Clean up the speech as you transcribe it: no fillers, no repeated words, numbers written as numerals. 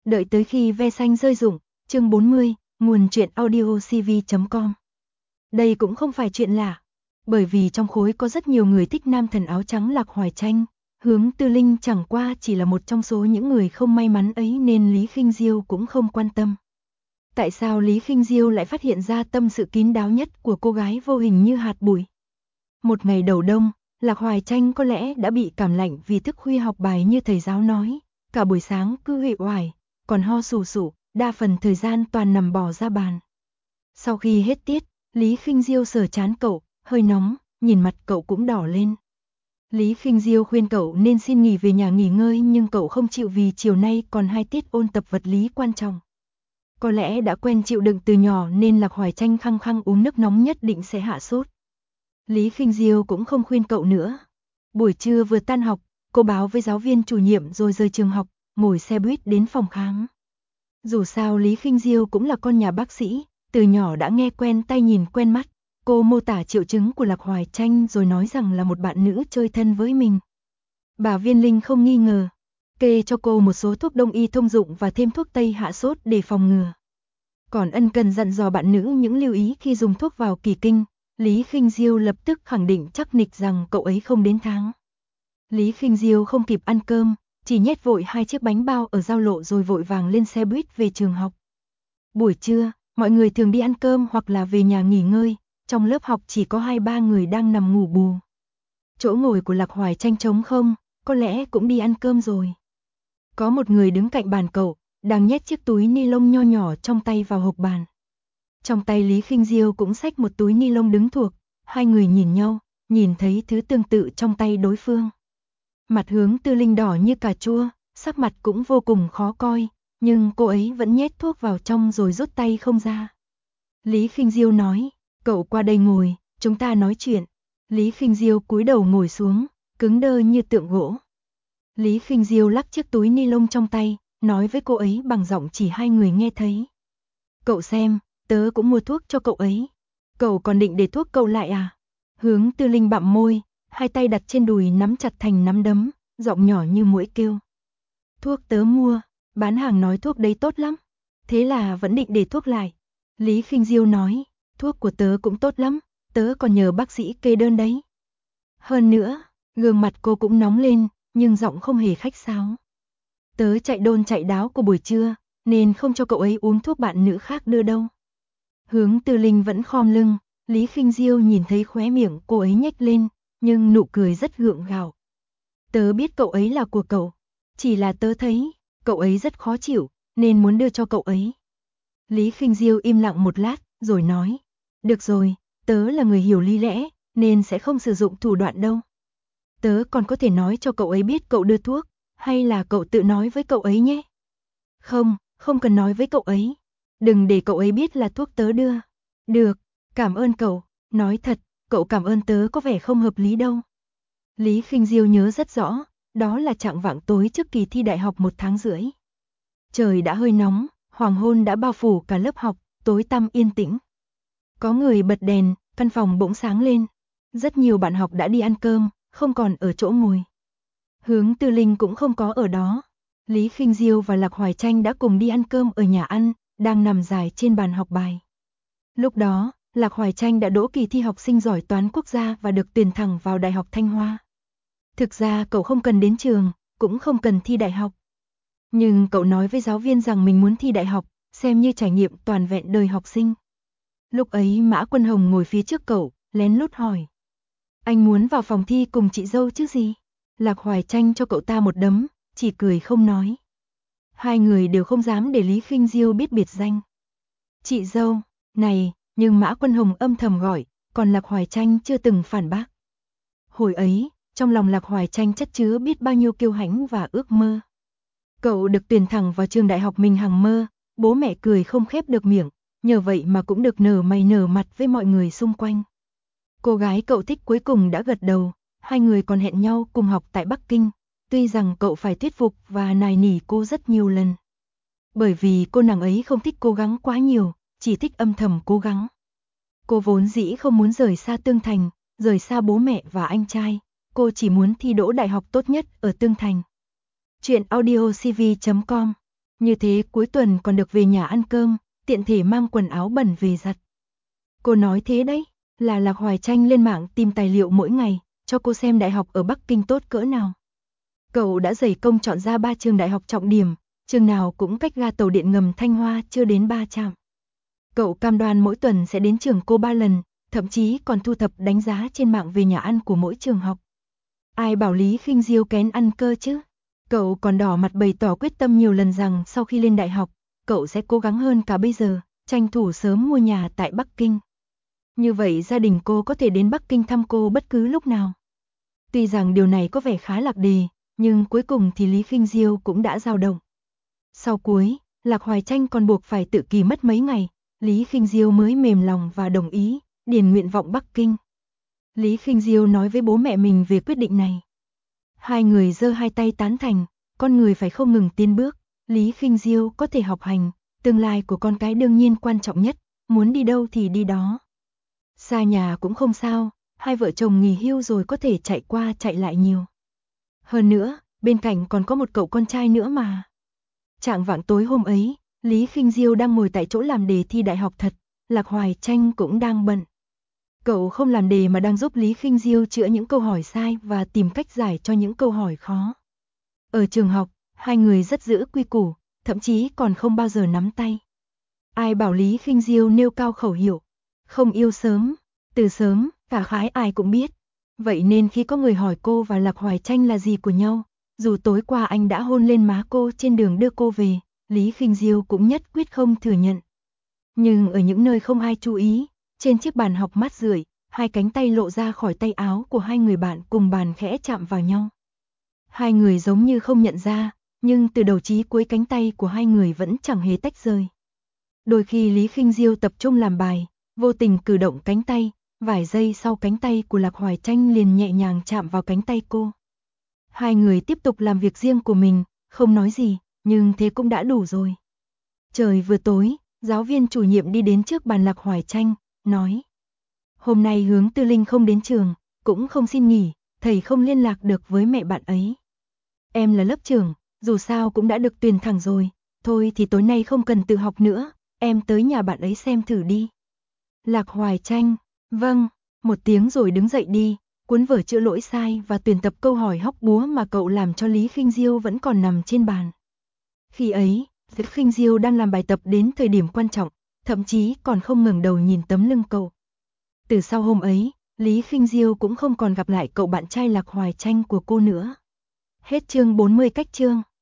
Đợi tới khi ve xanh rơi rụng, chương 40, nguồn truyện audio cv.com. Đây cũng không phải chuyện lạ, bởi vì trong khối có rất nhiều người thích nam thần áo trắng Lạc Hoài Tranh, Hướng Tư Linh chẳng qua chỉ là một trong số những người không may mắn ấy nên Lý Khinh Diêu cũng không quan tâm. Tại sao Lý Khinh Diêu lại phát hiện ra tâm sự kín đáo nhất của cô gái vô hình như hạt bụi? Một ngày đầu đông, Lạc Hoài Tranh có lẽ đã bị cảm lạnh vì thức khuya học bài như thầy giáo nói, cả buổi sáng cứ uể oải, còn ho sù sụ, đa phần thời gian toàn nằm bò ra bàn. Sau khi hết tiết, Lý Khinh Diêu sờ trán cậu, hơi nóng, nhìn mặt cậu cũng đỏ lên. Lý Khinh Diêu khuyên cậu nên xin nghỉ về nhà nghỉ ngơi nhưng cậu không chịu vì chiều nay còn 2 tiết ôn tập vật lý quan trọng. Có lẽ đã quen chịu đựng từ nhỏ nên Lạc Hoài Tranh khăng khăng uống nước nóng nhất định sẽ hạ sốt. Lý Khinh Diêu cũng không khuyên cậu nữa. Buổi trưa vừa tan học, cô báo với giáo viên chủ nhiệm rồi rời trường học, ngồi xe buýt đến phòng khám. Dù sao Lý Khinh Diêu cũng là con nhà bác sĩ, từ nhỏ đã nghe quen tay nhìn quen mắt. Cô mô tả triệu chứng của Lạc Hoài Tranh rồi nói rằng là một bạn nữ chơi thân với mình. Bà Viên Linh không nghi ngờ, kê cho cô một số thuốc đông y thông dụng và thêm thuốc tây hạ sốt để phòng ngừa. Còn ân cần dặn dò bạn nữ những lưu ý khi dùng thuốc vào kỳ kinh. Lý Khinh Diêu lập tức khẳng định chắc nịch rằng cậu ấy không đến tháng. Lý Khinh Diêu không kịp ăn cơm, chỉ nhét vội 2 chiếc bánh bao ở giao lộ rồi vội vàng lên xe buýt về trường học. Buổi trưa, mọi người thường đi ăn cơm hoặc là về nhà nghỉ ngơi, trong lớp học chỉ có 2-3 người đang nằm ngủ bù. Chỗ ngồi của Lạc Hoài Tranh trống không, có lẽ cũng đi ăn cơm rồi. Có một người đứng cạnh bàn cậu, đang nhét chiếc túi ni lông nho nhỏ trong tay vào hộc bàn. Trong tay Lý Khinh Diêu cũng xách một túi ni lông đứng thuộc, hai người nhìn nhau, nhìn thấy thứ tương tự trong tay đối phương. Mặt Hướng Tư Linh đỏ như cà chua, sắc mặt cũng vô cùng khó coi, nhưng cô ấy vẫn nhét thuốc vào trong rồi rút tay không ra. Lý Khinh Diêu nói, cậu qua đây ngồi, chúng ta nói chuyện. Lý Khinh Diêu cúi đầu ngồi xuống, cứng đơ như tượng gỗ. Lý Khinh Diêu lắc chiếc túi ni lông trong tay, nói với cô ấy bằng giọng chỉ hai người nghe thấy. Cậu xem, tớ cũng mua thuốc cho cậu ấy. Cậu còn định để thuốc cậu lại à? Hướng Tư Linh bặm môi, hai tay đặt trên đùi nắm chặt thành nắm đấm, giọng nhỏ như muỗi kêu. Thuốc tớ mua, bán hàng nói thuốc đấy tốt lắm. Thế là vẫn định để thuốc lại. Lý Khinh Diêu nói, thuốc của tớ cũng tốt lắm, tớ còn nhờ bác sĩ kê đơn đấy. Hơn nữa, gương mặt cô cũng nóng lên, nhưng giọng không hề khách sáo. Tớ chạy đôn chạy đáo của buổi trưa, nên không cho cậu ấy uống thuốc bạn nữ khác đưa đâu. Hướng Tư Linh vẫn khom lưng, Lý Khinh Diêu nhìn thấy khóe miệng cô ấy nhếch lên, nhưng nụ cười rất gượng gạo. Tớ biết cậu ấy là của cậu, chỉ là tớ thấy cậu ấy rất khó chịu, nên muốn đưa cho cậu ấy. Lý Khinh Diêu im lặng một lát, rồi nói, được rồi, tớ là người hiểu lý lẽ, nên sẽ không sử dụng thủ đoạn đâu. Tớ còn có thể nói cho cậu ấy biết cậu đưa thuốc, hay là cậu tự nói với cậu ấy nhé. Không, không cần nói với cậu ấy. Đừng để cậu ấy biết là thuốc tớ đưa. Được, cảm ơn cậu, nói thật, cậu cảm ơn tớ có vẻ không hợp lý đâu. Lý Khinh Diêu nhớ rất rõ, đó là chạng vạng tối trước kỳ thi đại học 1 tháng rưỡi. Trời đã hơi nóng, hoàng hôn đã bao phủ cả lớp học, tối tăm yên tĩnh. Có người bật đèn, căn phòng bỗng sáng lên. Rất nhiều bạn học đã đi ăn cơm, không còn ở chỗ ngồi. Hướng Tư Linh cũng không có ở đó. Lý Khinh Diêu và Lạc Hoài Tranh đã cùng đi ăn cơm ở nhà ăn, đang nằm dài trên bàn học bài. Lúc đó, Lạc Hoài Tranh đã đỗ kỳ thi học sinh giỏi toán quốc gia và được tuyển thẳng vào Đại học Thanh Hoa. Thực ra cậu không cần đến trường, cũng không cần thi đại học. Nhưng cậu nói với giáo viên rằng mình muốn thi đại học, xem như trải nghiệm toàn vẹn đời học sinh. Lúc ấy Mã Quân Hồng ngồi phía trước cậu, lén lút hỏi. Anh muốn vào phòng thi cùng chị dâu chứ gì? Lạc Hoài Tranh cho cậu ta một đấm, chỉ cười không nói. Hai người đều không dám để Lý Khinh Diêu biết biệt danh. Chị dâu, này, nhưng Mã Quân Hồng âm thầm gọi, còn Lạc Hoài Tranh chưa từng phản bác. Hồi ấy, trong lòng Lạc Hoài Tranh chất chứa biết bao nhiêu kiêu hãnh và ước mơ. Cậu được tuyển thẳng vào trường đại học mình hằng mơ, bố mẹ cười không khép được miệng, nhờ vậy mà cũng được nở mày nở mặt với mọi người xung quanh. Cô gái cậu thích cuối cùng đã gật đầu, hai người còn hẹn nhau cùng học tại Bắc Kinh, tuy rằng cậu phải thuyết phục và nài nỉ cô rất nhiều lần. Bởi vì cô nàng ấy không thích cố gắng quá nhiều, chỉ thích âm thầm cố gắng. Cô vốn dĩ không muốn rời xa Tương Thành, rời xa bố mẹ và anh trai, cô chỉ muốn thi đỗ đại học tốt nhất ở Tương Thành. Truyện audio cv.com Như thế cuối tuần còn được về nhà ăn cơm, tiện thể mang quần áo bẩn về giặt. Cô nói thế đấy, là Lạc Hoài Tranh lên mạng tìm tài liệu mỗi ngày, cho cô xem đại học ở Bắc Kinh tốt cỡ nào. Cậu đã dày công chọn ra 3 trường đại học trọng điểm, trường nào cũng cách ga tàu điện ngầm Thanh Hoa chưa đến 3 trạm. Cậu cam đoan mỗi tuần sẽ đến trường cô 3 lần, thậm chí còn thu thập đánh giá trên mạng về nhà ăn của mỗi trường học. Ai bảo Lý Khinh Diêu kén ăn cơ chứ? Cậu còn đỏ mặt bày tỏ quyết tâm nhiều lần rằng sau khi lên đại học, cậu sẽ cố gắng hơn cả bây giờ, tranh thủ sớm mua nhà tại Bắc Kinh. Như vậy gia đình cô có thể đến Bắc Kinh thăm cô bất cứ lúc nào. Tuy rằng điều này có vẻ khá lạc đề, nhưng cuối cùng thì Lý Khinh Diêu cũng đã dao động. Sau cuối, Lạc Hoài Tranh còn buộc phải tự kỳ mất mấy ngày, Lý Khinh Diêu mới mềm lòng và đồng ý, điền nguyện vọng Bắc Kinh. Lý Khinh Diêu nói với bố mẹ mình về quyết định này. Hai người giơ hai tay tán thành, con người phải không ngừng tiến bước, Lý Khinh Diêu có thể học hành, tương lai của con cái đương nhiên quan trọng nhất, muốn đi đâu thì đi đó. Xa nhà cũng không sao, hai vợ chồng nghỉ hưu rồi có thể chạy qua chạy lại nhiều. Hơn nữa, bên cạnh còn có một cậu con trai nữa mà. Chạng vạng tối hôm ấy, Lý Khinh Diêu đang ngồi tại chỗ làm đề thi đại học thật, Lạc Hoài Tranh cũng đang bận. Cậu không làm đề mà đang giúp Lý Khinh Diêu chữa những câu hỏi sai và tìm cách giải cho những câu hỏi khó. Ở trường học, hai người rất giữ quy củ, thậm chí còn không bao giờ nắm tay. Ai bảo Lý Khinh Diêu nêu cao khẩu hiệu, không yêu sớm, từ sớm, cả khái ai cũng biết. Vậy nên khi có người hỏi cô và Lạc Hoài Tranh là gì của nhau, dù tối qua anh đã hôn lên má cô trên đường đưa cô về, Lý Khinh Diêu cũng nhất quyết không thừa nhận. Nhưng ở những nơi không ai chú ý, trên chiếc bàn học mát rượi, hai cánh tay lộ ra khỏi tay áo của hai người bạn cùng bàn khẽ chạm vào nhau. Hai người giống như không nhận ra, nhưng từ đầu chí cuối cánh tay của hai người vẫn chẳng hề tách rời. Đôi khi Lý Khinh Diêu tập trung làm bài, vô tình cử động cánh tay, vài giây sau cánh tay của Lạc Hoài Tranh liền nhẹ nhàng chạm vào cánh tay cô. Hai người tiếp tục làm việc riêng của mình, không nói gì, nhưng thế cũng đã đủ rồi. Trời vừa tối, giáo viên chủ nhiệm đi đến trước bàn Lạc Hoài Tranh, nói: "Hôm nay Hướng Tư Linh không đến trường, cũng không xin nghỉ, thầy không liên lạc được với mẹ bạn ấy. Em là lớp trưởng, dù sao cũng đã được tuyển thẳng rồi, thôi thì tối nay không cần tự học nữa, em tới nhà bạn ấy xem thử đi." Lạc Hoài Tranh: "Vâng," một tiếng rồi đứng dậy đi, cuốn vở chữa lỗi sai và tuyển tập câu hỏi hóc búa mà cậu làm cho Lý Khinh Diêu vẫn còn nằm trên bàn. Khi ấy, Lý Khinh Diêu đang làm bài tập đến thời điểm quan trọng, thậm chí còn không ngẩng đầu nhìn tấm lưng cậu. Từ sau hôm ấy, Lý Khinh Diêu cũng không còn gặp lại cậu bạn trai Lạc Hoài Tranh của cô nữa. Hết chương 40 cách chương.